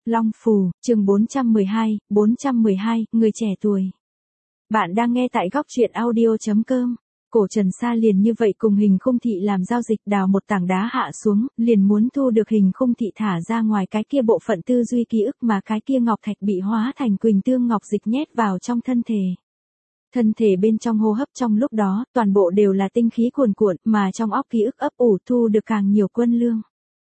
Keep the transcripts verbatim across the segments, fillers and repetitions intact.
Long Phù, chương bốn trăm mười hai, bốn trăm mười hai, người trẻ tuổi. Bạn đang nghe tại góc truyện audio chấm com. Cổ Trần Sa liền như vậy cùng Hình Khung Thị làm giao dịch, đào một tảng đá hạ xuống, liền muốn thu được Hình Khung Thị thả ra ngoài cái kia bộ phận tư duy ký ức mà cái kia ngọc thạch bị hóa thành quỳnh tương ngọc dịch nhét vào trong thân thể. Thân thể bên trong hô hấp trong lúc đó, toàn bộ đều là tinh khí cuồn cuộn, mà trong óc ký ức ấp ủ thu được càng nhiều quân lương.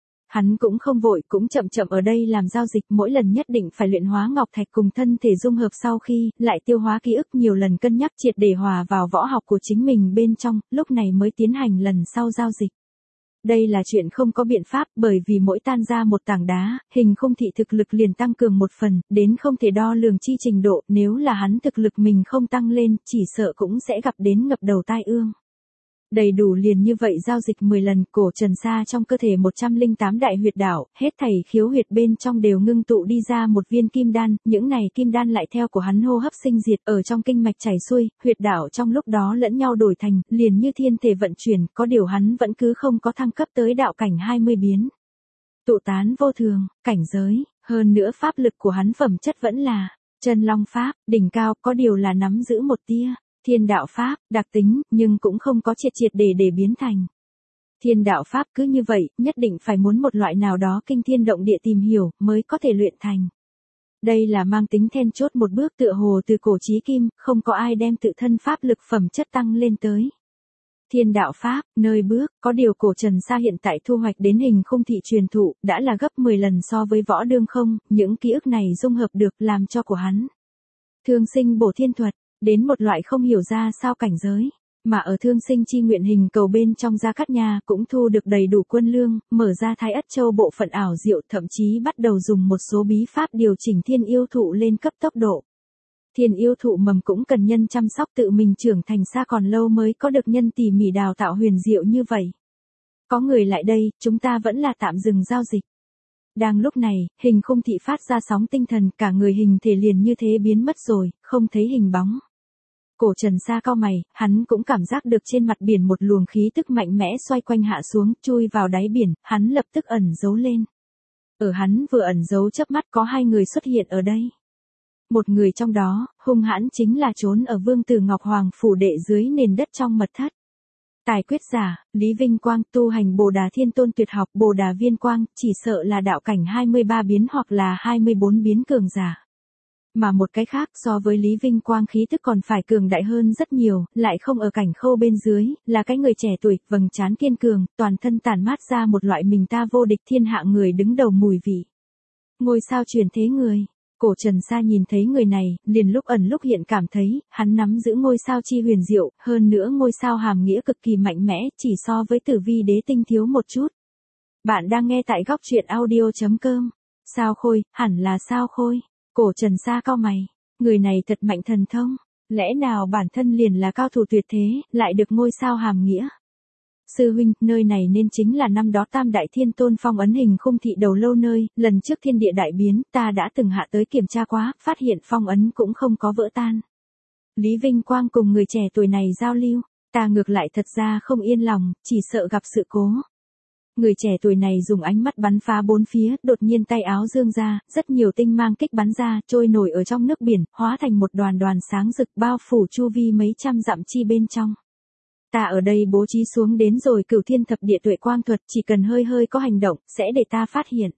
Hắn cũng không vội, cũng chậm chậm ở đây làm giao dịch, mỗi lần nhất định phải luyện hóa ngọc thạch cùng thân thể dung hợp sau khi, lại tiêu hóa ký ức nhiều lần cân nhắc triệt để hòa vào võ học của chính mình bên trong, lúc này mới tiến hành lần sau giao dịch. Đây là chuyện không có biện pháp, bởi vì mỗi tan ra một tảng đá, Hình Khung Thị thực lực liền tăng cường một phần, đến không thể đo lường chi trình độ, nếu là hắn thực lực mình không tăng lên, chỉ sợ cũng sẽ gặp đến ngập đầu tai ương. Đầy đủ liền như vậy giao dịch mười lần, Cổ Trần Sa trong cơ thể một trăm lẻ tám đại huyệt đạo, hết thảy khiếu huyệt bên trong đều ngưng tụ đi ra một viên kim đan, những này kim đan lại theo của hắn hô hấp sinh diệt ở trong kinh mạch chảy xuôi, huyệt đạo trong lúc đó lẫn nhau đổi thành, liền như thiên thể vận chuyển, có điều hắn vẫn cứ không có thăng cấp tới đạo cảnh hai mươi biến. Tụ tán vô thường, cảnh giới, hơn nữa pháp lực của hắn phẩm chất vẫn là chân long pháp, đỉnh cao, có điều là nắm giữ một tia thiên đạo pháp, đặc tính, nhưng cũng không có triệt triệt để để biến thành. Thiên đạo pháp cứ như vậy, nhất định phải muốn một loại nào đó kinh thiên động địa tìm hiểu, mới có thể luyện thành. Đây là mang tính then chốt một bước, tựa hồ từ cổ chí kim, không có ai đem tự thân pháp lực phẩm chất tăng lên tới. Thiên đạo pháp, nơi bước, có điều Cổ Trần Sa hiện tại thu hoạch đến Hình Khung Thị truyền thụ, đã là gấp mười lần so với võ đương không, những ký ức này dung hợp được làm cho của hắn thương sinh bổ thiên thuật, đến một loại không hiểu ra sao cảnh giới, mà ở thương sinh chi nguyện hình cầu bên trong Gia Cát Nha cũng thu được đầy đủ quân lương, mở ra Thái Ất Châu bộ phận ảo diệu, thậm chí bắt đầu dùng một số bí pháp điều chỉnh thiên yêu thụ lên cấp tốc độ. Thiên yêu thụ mầm cũng cần nhân chăm sóc, tự mình trưởng thành xa còn lâu mới có được nhân tỉ mỉ đào tạo huyền diệu như vậy. Có người lại đây, chúng ta vẫn là tạm dừng giao dịch. Đang lúc này, Hình Khung Thị phát ra sóng tinh thần, cả người hình thể liền như thế biến mất rồi, không thấy hình bóng. Cổ Trần Sa cau mày, hắn cũng cảm giác được trên mặt biển một luồng khí tức mạnh mẽ xoay quanh hạ xuống, chui vào đáy biển, hắn lập tức ẩn giấu lên. Ở hắn vừa ẩn giấu chớp mắt có hai người xuất hiện ở đây. Một người trong đó, hung hãn chính là trốn ở Vương Tử Ngọc Hoàng phủ đệ dưới nền đất trong mật thất. Tài quyết giả, Lý Vinh Quang, tu hành Bồ Đà Thiên Tôn tuyệt học Bồ Đà Viên Quang, chỉ sợ là đạo cảnh hai mươi ba biến hoặc là hai mươi bốn biến cường giả. Mà một cái khác so với Lý Vinh Quang khí tức còn phải cường đại hơn rất nhiều, lại không ở cảnh khâu bên dưới, là cái người trẻ tuổi, vầng trán kiên cường, toàn thân tản mát ra một loại mình ta vô địch thiên hạ người đứng đầu mùi vị. Ngôi sao truyền thế người. Cổ Trần Sa nhìn thấy người này, liền lúc ẩn lúc hiện cảm thấy, hắn nắm giữ ngôi sao chi huyền diệu, hơn nữa ngôi sao hàm nghĩa cực kỳ mạnh mẽ, chỉ so với Tử Vi Đế tinh thiếu một chút. Bạn đang nghe tại góc truyện audio chấm com. Sao Khôi, hẳn là Sao Khôi. Cổ Trần Sa cau mày, người này thật mạnh thần thông, lẽ nào bản thân liền là cao thủ tuyệt thế, lại được ngôi sao hàm nghĩa. Sư huynh, nơi này nên chính là năm đó Tam Đại Thiên Tôn phong ấn Hình Khung Thị đầu lâu nơi, lần trước thiên địa đại biến, ta đã từng hạ tới kiểm tra quá, phát hiện phong ấn cũng không có vỡ tan. Lý Vinh Quang cùng người trẻ tuổi này giao lưu, ta ngược lại thật ra không yên lòng, chỉ sợ gặp sự cố. Người trẻ tuổi này dùng ánh mắt bắn phá bốn phía, đột nhiên tay áo dương ra, rất nhiều tinh mang kích bắn ra, trôi nổi ở trong nước biển, hóa thành một đoàn đoàn sáng rực bao phủ chu vi mấy trăm dặm chi bên trong. Ta ở đây bố trí xuống đến rồi Cửu Thiên Thập Địa Tuệ Quang thuật, chỉ cần hơi hơi có hành động, sẽ để ta phát hiện.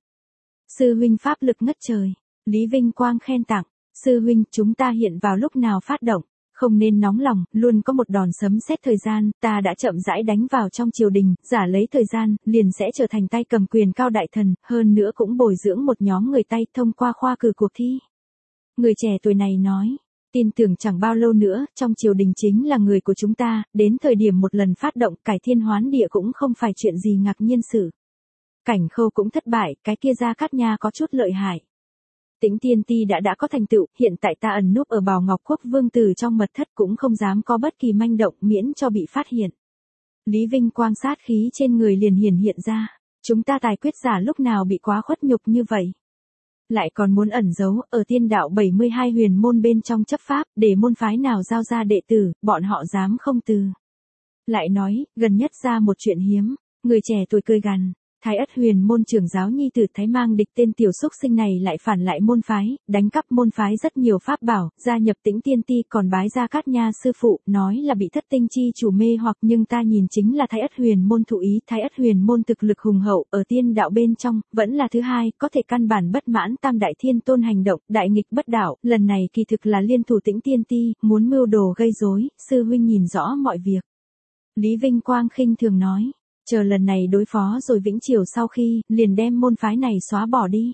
Sư huynh pháp lực ngất trời. Lý Vinh Quang khen tặng. Sư huynh, chúng ta hiện vào lúc nào phát động? Không nên nóng lòng, luôn có một đòn sấm sét thời gian, ta đã chậm rãi đánh vào trong triều đình, giả lấy thời gian, liền sẽ trở thành tay cầm quyền cao đại thần, hơn nữa cũng bồi dưỡng một nhóm người tay thông qua khoa cử cuộc thi. Người trẻ tuổi này nói. Tin tưởng chẳng bao lâu nữa, trong triều đình chính là người của chúng ta, đến thời điểm một lần phát động cải thiên hoán địa cũng không phải chuyện gì ngạc nhiên sự. Cảnh khâu cũng thất bại, cái kia Gia Cát Nha có chút lợi hại. Tĩnh Tiên Ti đã đã có thành tựu, hiện tại ta ẩn núp ở Bào Ngọc Quốc Vương Tử trong mật thất cũng không dám có bất kỳ manh động miễn cho bị phát hiện. Lý Vinh Quang sát khí trên người liền hiển hiện ra, chúng ta tài quyết giả lúc nào bị quá khuất nhục như vậy. Lại còn muốn ẩn giấu ở tiên đạo bảy mươi hai huyền môn bên trong chấp pháp, để môn phái nào giao ra đệ tử, bọn họ dám không từ. Lại nói, gần nhất ra một chuyện hiếm, người trẻ tuổi cười gằn, Thái Ất Huyền môn trưởng giáo nhi tử Thái Mang Địch tên tiểu xúc sinh này lại phản lại môn phái, đánh cắp môn phái rất nhiều pháp bảo, gia nhập Tĩnh Tiên Ti còn bái Gia Cát Nha sư phụ, nói là bị Thất Tinh chi chủ mê hoặc, nhưng ta nhìn chính là Thái Ất Huyền môn thụ ý, Thái Ất Huyền môn thực lực hùng hậu, ở tiên đạo bên trong, vẫn là thứ hai, có thể căn bản bất mãn Tam Đại Thiên Tôn hành động, đại nghịch bất đạo, lần này kỳ thực là liên thủ Tĩnh Tiên Ti, muốn mưu đồ gây rối, sư huynh nhìn rõ mọi việc. Lý Vinh Quang khinh thường nói. Chờ lần này đối phó rồi Vĩnh Triều sau khi, liền đem môn phái này xóa bỏ đi.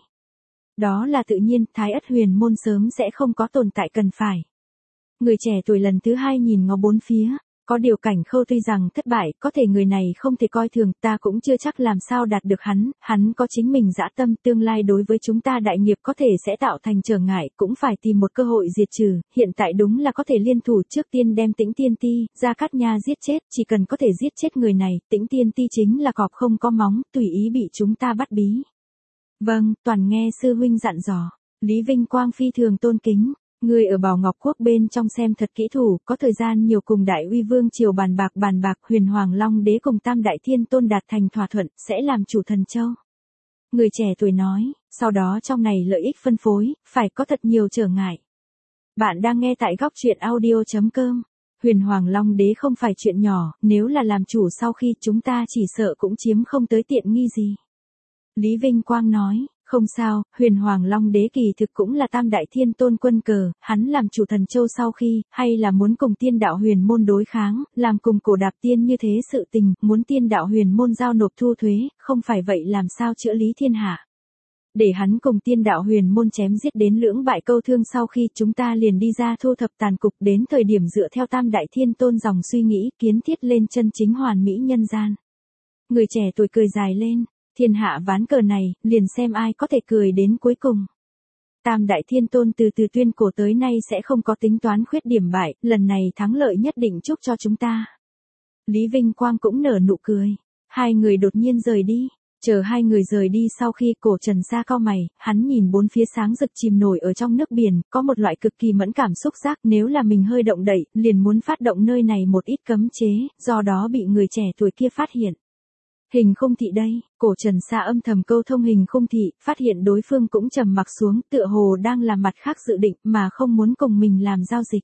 Đó là tự nhiên, Thái Ất Huyền môn sớm sẽ không có tồn tại cần phải. Người trẻ tuổi lần thứ hai nhìn ngó bốn phía, có điều Cảnh Khâu tuy rằng thất bại, có thể người này không thể coi thường, ta cũng chưa chắc làm sao đạt được hắn, hắn có chính mình dã tâm, tương lai đối với chúng ta đại nghiệp có thể sẽ tạo thành trở ngại, cũng phải tìm một cơ hội diệt trừ, hiện tại đúng là có thể liên thủ trước tiên đem Tĩnh Tiên Ti, Gia Cát Nha giết chết, chỉ cần có thể giết chết người này, Tĩnh Tiên Ti chính là cọp không có móng, tùy ý bị chúng ta bắt bí. Vâng, toàn nghe sư huynh dặn dò, Lý Vinh Quang phi thường tôn kính. Người ở Bảo Ngọc Quốc bên trong xem thật kỹ thủ, có thời gian nhiều cùng Đại Uy Vương triều bàn bạc bàn bạc, Huyền Hoàng Long Đế cùng Tam Đại Thiên Tôn đạt thành thỏa thuận, sẽ làm chủ Thần Châu. Người trẻ tuổi nói, sau đó trong này lợi ích phân phối, phải có thật nhiều trở ngại. Bạn đang nghe tại góc truyện audio chấm com. Huyền Hoàng Long Đế không phải chuyện nhỏ, nếu là làm chủ sau khi chúng ta chỉ sợ cũng chiếm không tới tiện nghi gì. Lý Vinh Quang nói. Không sao, Huyền Hoàng Long Đế kỳ thực cũng là Tam Đại Thiên Tôn quân cờ, hắn làm chủ Thần Châu sau khi, hay là muốn cùng tiên đạo huyền môn đối kháng, làm cùng cổ đạp tiên như thế sự tình, muốn tiên đạo huyền môn giao nộp thu thuế, không phải vậy làm sao chữa lý thiên hạ. Để hắn cùng tiên đạo huyền môn chém giết đến lưỡng bại câu thương sau khi chúng ta liền đi ra thu thập tàn cục, đến thời điểm dựa theo Tam Đại Thiên Tôn dòng suy nghĩ, kiến thiết lên chân chính hoàn mỹ nhân gian. Người trẻ tuổi cười dài lên. Thiên hạ ván cờ này, liền xem ai có thể cười đến cuối cùng. Tam Đại Thiên Tôn từ từ tuyên cổ tới nay sẽ không có tính toán khuyết điểm bại, lần này thắng lợi nhất định chúc cho chúng ta. Lý Vinh Quang cũng nở nụ cười. Hai người đột nhiên rời đi. Chờ hai người rời đi sau khi Cổ Trần Sa cau mày, hắn nhìn bốn phía sáng rực chìm nổi ở trong nước biển, có một loại cực kỳ mẫn cảm xúc giác, nếu là mình hơi động đậy, liền muốn phát động nơi này một ít cấm chế, do đó bị người trẻ tuổi kia phát hiện. Hình Khung Thị đây, Cổ Trần Sa âm thầm câu thông Hình Khung Thị, phát hiện đối phương cũng trầm mặc xuống, tựa hồ đang làm mặt khác dự định mà không muốn cùng mình làm giao dịch.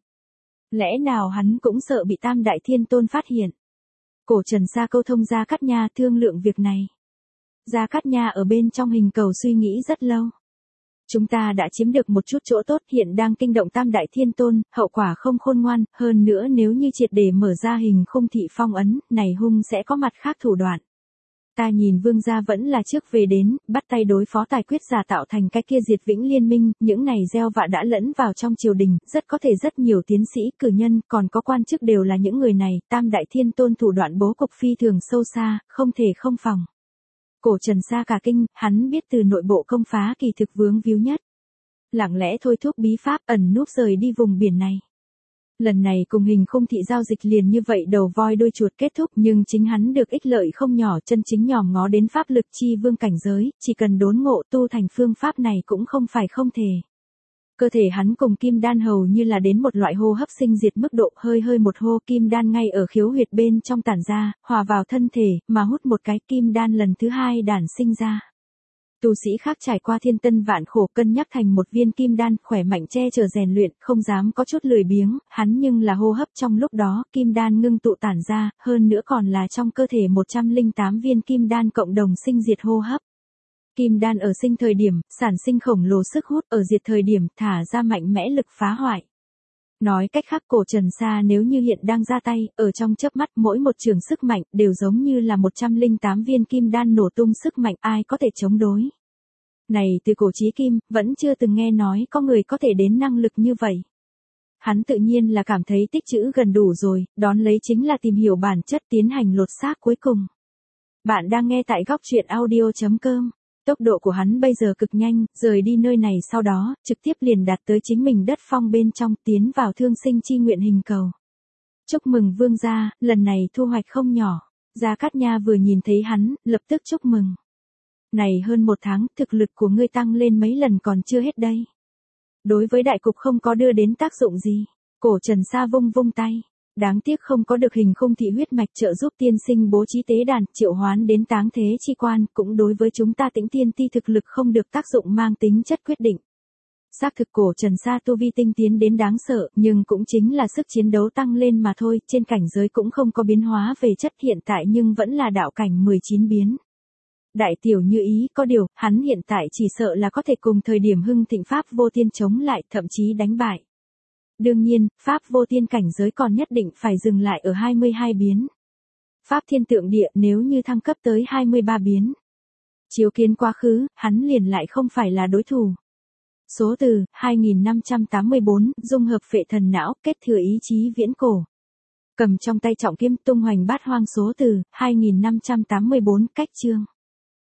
Lẽ nào hắn cũng sợ bị Tam Đại Thiên Tôn phát hiện. Cổ Trần Sa câu thông Gia Cát Nha thương lượng việc này. Gia Cát Nha ở bên trong hình cầu suy nghĩ rất lâu. Chúng ta đã chiếm được một chút chỗ tốt, hiện đang kinh động Tam Đại Thiên Tôn, hậu quả không khôn ngoan, hơn nữa nếu như triệt để mở ra Hình Khung Thị phong ấn, này hung sẽ có mặt khác thủ đoạn. Ta nhìn Vương gia vẫn là trước về đến, bắt tay đối phó tài quyết giả tạo thành cái kia diệt vĩnh liên minh, những này gieo vạ đã lẫn vào trong triều đình, rất có thể rất nhiều tiến sĩ, cử nhân, còn có quan chức đều là những người này, Tam Đại Thiên Tôn thủ đoạn bố cục phi thường sâu xa, không thể không phòng. Cổ Trần Sa cả kinh, hắn biết từ nội bộ công phá kỳ thực vướng víu nhất. Lặng lẽ thôi thúc bí pháp ẩn núp rời đi vùng biển này. Lần này cùng Hình Khung Thị giao dịch liền như vậy đầu voi đuôi chuột kết thúc, nhưng chính hắn được ích lợi không nhỏ, chân chính nhòm ngó đến pháp lực chi vương cảnh giới, chỉ cần đốn ngộ tu thành phương pháp này cũng không phải không thể. Cơ thể hắn cùng kim đan hầu như là đến một loại hô hấp sinh diệt mức độ, hơi hơi một hô kim đan ngay ở khiếu huyệt bên trong tản ra, hòa vào thân thể, mà hút một cái kim đan lần thứ hai đản sinh ra. Tu sĩ khác trải qua thiên tân vạn khổ cân nhắc thành một viên kim đan, khỏe mạnh che chở rèn luyện, không dám có chút lười biếng, hắn nhưng là hô hấp trong lúc đó, kim đan ngưng tụ tản ra, hơn nữa còn là trong cơ thể một trăm lẻ tám viên kim đan cộng đồng sinh diệt hô hấp. Kim đan ở sinh thời điểm, sản sinh khổng lồ sức hút, ở diệt thời điểm, thả ra mạnh mẽ lực phá hoại. Nói cách khác Cổ Trần Sa nếu như hiện đang ra tay, ở trong chớp mắt mỗi một trường sức mạnh, đều giống như là một trăm lẻ tám viên kim đan nổ tung sức mạnh, ai có thể chống đối. Này từ cổ chí kim, vẫn chưa từng nghe nói có người có thể đến năng lực như vậy. Hắn tự nhiên là cảm thấy tích trữ gần đủ rồi, đón lấy chính là tìm hiểu bản chất tiến hành lột xác cuối cùng. Bạn đang nghe tại góc truyện audio chấm com. Tốc độ của hắn bây giờ cực nhanh, rời đi nơi này sau đó, trực tiếp liền đạt tới chính mình đất phong bên trong, tiến vào thương sinh chi nguyện hình cầu. Chúc mừng vương gia, lần này thu hoạch không nhỏ. Gia Cát Nha vừa nhìn thấy hắn, lập tức chúc mừng. Này hơn một tháng, thực lực của ngươi tăng lên mấy lần còn chưa hết đây. Đối với đại cục không có đưa đến tác dụng gì. Cổ Trần Sa vung vung tay. Đáng tiếc không có được hình khung thị huyết mạch trợ giúp tiên sinh bố trí tế đàn, triệu hoán đến táng thế chi quan, cũng đối với chúng ta Tĩnh Tiên Ti thực lực không được tác dụng mang tính chất quyết định. Xác thực cổ Trần Sa tu vi tinh tiến đến đáng sợ, nhưng cũng chính là sức chiến đấu tăng lên mà thôi, trên cảnh giới cũng không có biến hóa về chất hiện tại nhưng vẫn là đạo cảnh mười chín biến. Đại tiểu như ý, có điều, hắn hiện tại chỉ sợ là có thể cùng thời điểm hưng thịnh Pháp vô tiên chống lại, thậm chí đánh bại. Đương nhiên, Pháp vô tiên cảnh giới còn nhất định phải dừng lại ở hai mươi hai biến. Pháp thiên tượng địa nếu như thăng cấp tới hai mươi ba biến. Chiếu kiến quá khứ, hắn liền lại không phải là đối thủ. Số từ, hai nghìn năm trăm tám mươi bốn, dung hợp phệ thần não, kết thừa ý chí viễn cổ. Cầm trong tay trọng kiếm tung hoành bát hoang số từ, hai nghìn năm trăm tám mươi bốn, cách chương.